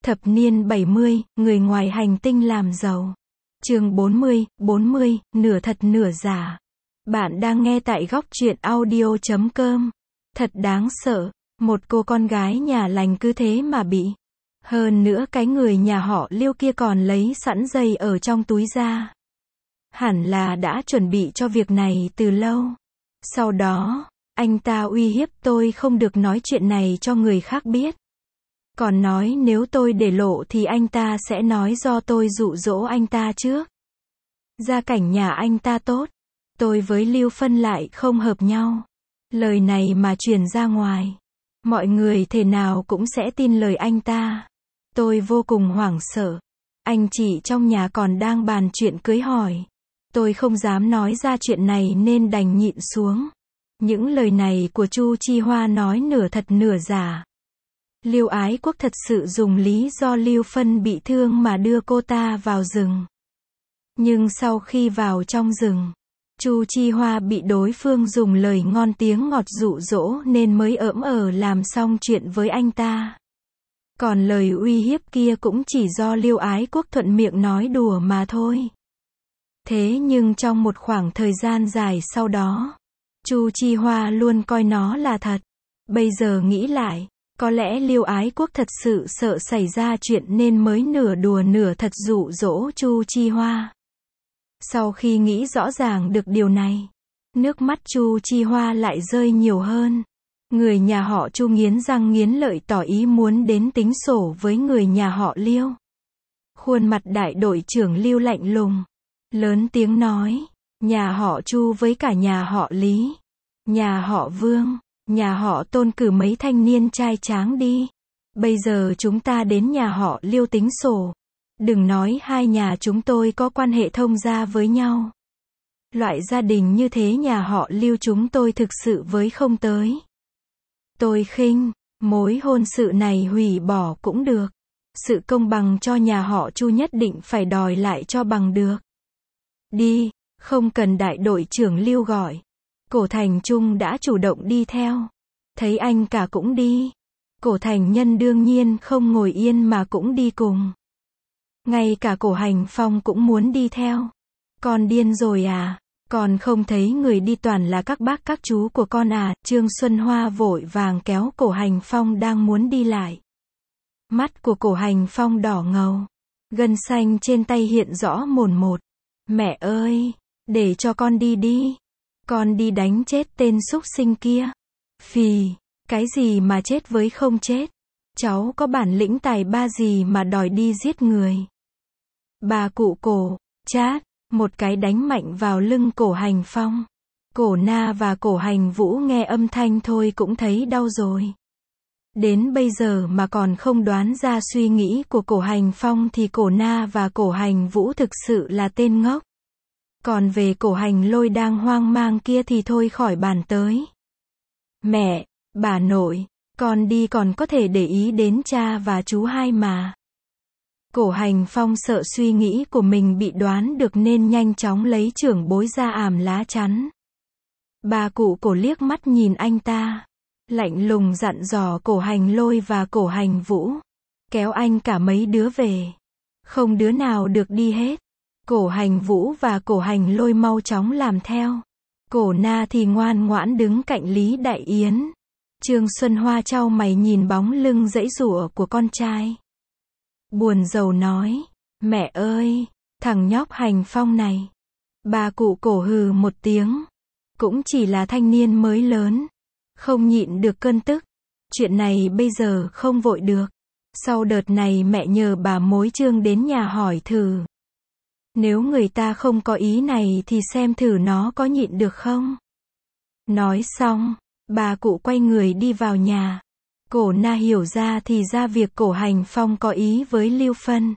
Thập niên 70, người ngoài hành tinh làm giàu. Chương 40, nửa thật nửa giả. Bạn đang nghe tại góc truyện audio.com. Thật đáng sợ, một cô con gái nhà lành cứ thế mà bị. Hơn nữa cái người nhà họ Liêu kia còn lấy sẵn dây ở trong túi ra. Hẳn là đã chuẩn bị cho việc này từ lâu. Sau đó, anh ta uy hiếp tôi không được nói chuyện này cho người khác biết. Còn nói nếu tôi để lộ thì anh ta sẽ nói do tôi dụ dỗ anh ta trước. Gia cảnh nhà anh ta tốt, tôi với Lưu Phân lại không hợp nhau. Lời này mà truyền ra ngoài, mọi người thể nào cũng sẽ tin lời anh ta. Tôi vô cùng hoảng sợ. Anh chị trong nhà còn đang bàn chuyện cưới hỏi. Tôi không dám nói ra chuyện này nên đành nhịn xuống. Những lời này của Chu Chi Hoa nói nửa thật nửa giả. Lưu Ái Quốc thật sự dùng lý do Lưu Phân bị thương mà đưa cô ta vào rừng. Nhưng sau khi vào trong rừng, Chu Chi Hoa bị đối phương dùng lời ngon tiếng ngọt dụ dỗ nên mới làm xong chuyện với anh ta. Còn lời uy hiếp kia cũng chỉ do Lưu Ái Quốc thuận miệng nói đùa mà thôi. Thế nhưng trong một khoảng thời gian dài sau đó, Chu Chi Hoa luôn coi nó là thật. Bây giờ nghĩ lại, có lẽ Lưu Ái Quốc thật sự sợ xảy ra chuyện nên mới nửa đùa nửa thật dụ dỗ Chu Chi Hoa. Sau khi nghĩ rõ ràng được điều này, nước mắt Chu Chi Hoa lại rơi nhiều hơn. Người nhà họ Chu nghiến răng nghiến lợi tỏ ý muốn đến tính sổ với người nhà họ Liêu. Khuôn mặt đại đội trưởng Lưu lạnh lùng, lớn tiếng nói, nhà họ Chu với cả nhà họ Lý, nhà họ Vương, nhà họ Tôn cử mấy thanh niên trai tráng đi. Bây giờ chúng ta đến nhà họ Liêu tính sổ. Đừng nói hai nhà chúng tôi có quan hệ thông gia với nhau. Loại gia đình như thế nhà họ Liêu chúng tôi thực sự với không tới. Tôi khinh, mối hôn sự này hủy bỏ cũng được. Sự công bằng cho nhà họ Chu nhất định phải đòi lại cho bằng được. Đi, không cần đại đội trưởng Lưu gọi. Cổ Thành Trung đã chủ động đi theo. Thấy anh cả cũng đi. Cổ Thành Nhân đương nhiên không ngồi yên mà cũng đi cùng. Ngay cả Cổ Hành Phong cũng muốn đi theo. Con điên rồi à? Còn không thấy người đi toàn là các bác các chú của con à? Trương Xuân Hoa vội vàng kéo Cổ Hành Phong đang muốn đi lại. Mắt của Cổ Hành Phong đỏ ngầu. Gân xanh trên tay hiện rõ mồn một. Mẹ ơi, để cho con đi đi. Con đi đánh chết tên súc sinh kia. Phì, cái gì mà chết với không chết. Cháu có bản lĩnh tài ba gì mà đòi đi giết người. Bà cụ Cổ, chát, một cái đánh mạnh vào lưng Cổ Hành Phong. Cổ Na và Cổ Hành Vũ nghe âm thanh thôi cũng thấy đau rồi. Đến bây giờ mà còn không đoán ra suy nghĩ của Cổ Hành Phong thì Cổ Na và Cổ Hành Vũ thực sự là tên ngốc. Còn về Cổ Hành Lôi đang hoang mang kia thì thôi khỏi bàn tới. Mẹ, bà nội, con đi còn có thể để ý đến cha và chú hai mà. Cổ Hành Phong sợ suy nghĩ của mình bị đoán được nên nhanh chóng lấy trưởng bối ra ảm lá chắn. Bà cụ Cổ liếc mắt nhìn anh ta, lạnh lùng dặn dò Cổ Hành Lôi và Cổ Hành Vũ. Kéo anh cả mấy đứa về. Không đứa nào được đi hết. Cổ Hành Vũ và Cổ Hành Lôi mau chóng làm theo. Cổ Na thì ngoan ngoãn đứng cạnh Lý Đại Yến. Trương Xuân Hoa chau mày nhìn bóng lưng giãy giụa của con trai. Buồn rầu nói, mẹ ơi, thằng nhóc Hành Phong này. Bà cụ Cổ hừ một tiếng. Cũng chỉ là thanh niên mới lớn. Không nhịn được cơn tức. Chuyện này bây giờ không vội được. Sau đợt này mẹ nhờ bà mối Trương đến nhà hỏi thử. Nếu người ta không có ý này thì xem thử nó có nhịn được không. Nói xong, bà cụ quay người đi vào nhà. Cổ Na hiểu ra thì ra việc Cổ Hành Phong có ý với Lưu Phân.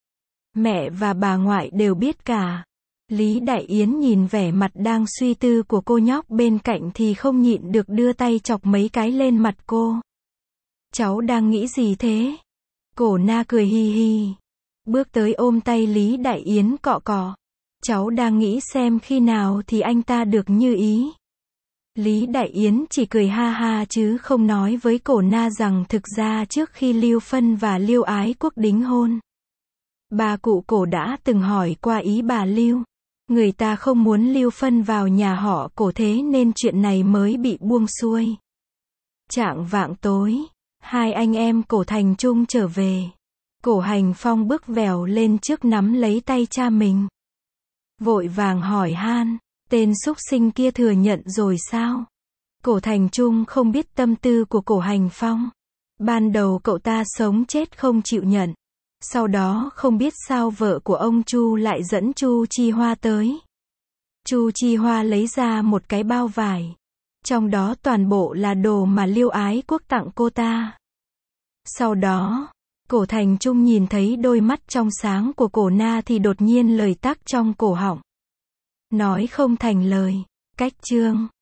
Mẹ và bà ngoại đều biết cả. Lý Đại Yến nhìn vẻ mặt đang suy tư của cô nhóc bên cạnh thì không nhịn được đưa tay chọc mấy cái lên mặt cô. Cháu đang nghĩ gì thế? Cổ Na cười hi hi. Bước tới ôm tay Lý Đại Yến cọ cọ. Cháu đang nghĩ xem khi nào thì anh ta được như ý. Lý Đại Yến chỉ cười ha ha chứ không nói với Cổ Na rằng thực ra trước khi Lưu Phân và Lưu Ái Quốc đính hôn, bà cụ Cổ đã từng hỏi qua ý bà Lưu. Người ta không muốn Lưu Phân vào nhà họ Cổ, thế nên chuyện này mới bị buông xuôi. Chạng vạng tối, hai anh em Cổ Thành Trung trở về. Cổ Hành Phong bước vèo lên trước nắm lấy tay cha mình, vội vàng hỏi han, tên súc sinh kia thừa nhận rồi sao? Cổ Thành Trung không biết tâm tư của Cổ Hành Phong. Ban đầu cậu ta sống chết không chịu nhận. Sau đó không biết sao vợ của ông Chu lại dẫn Chu Chi Hoa tới. Chu Chi Hoa lấy ra một cái bao vải. Trong đó toàn bộ là đồ mà Lưu Ái Quốc tặng cô ta. Sau đó, Cổ Thành Trung nhìn thấy đôi mắt trong sáng của Cổ Na thì đột nhiên lời tắc trong cổ họng. Nói không thành lời. Cách chương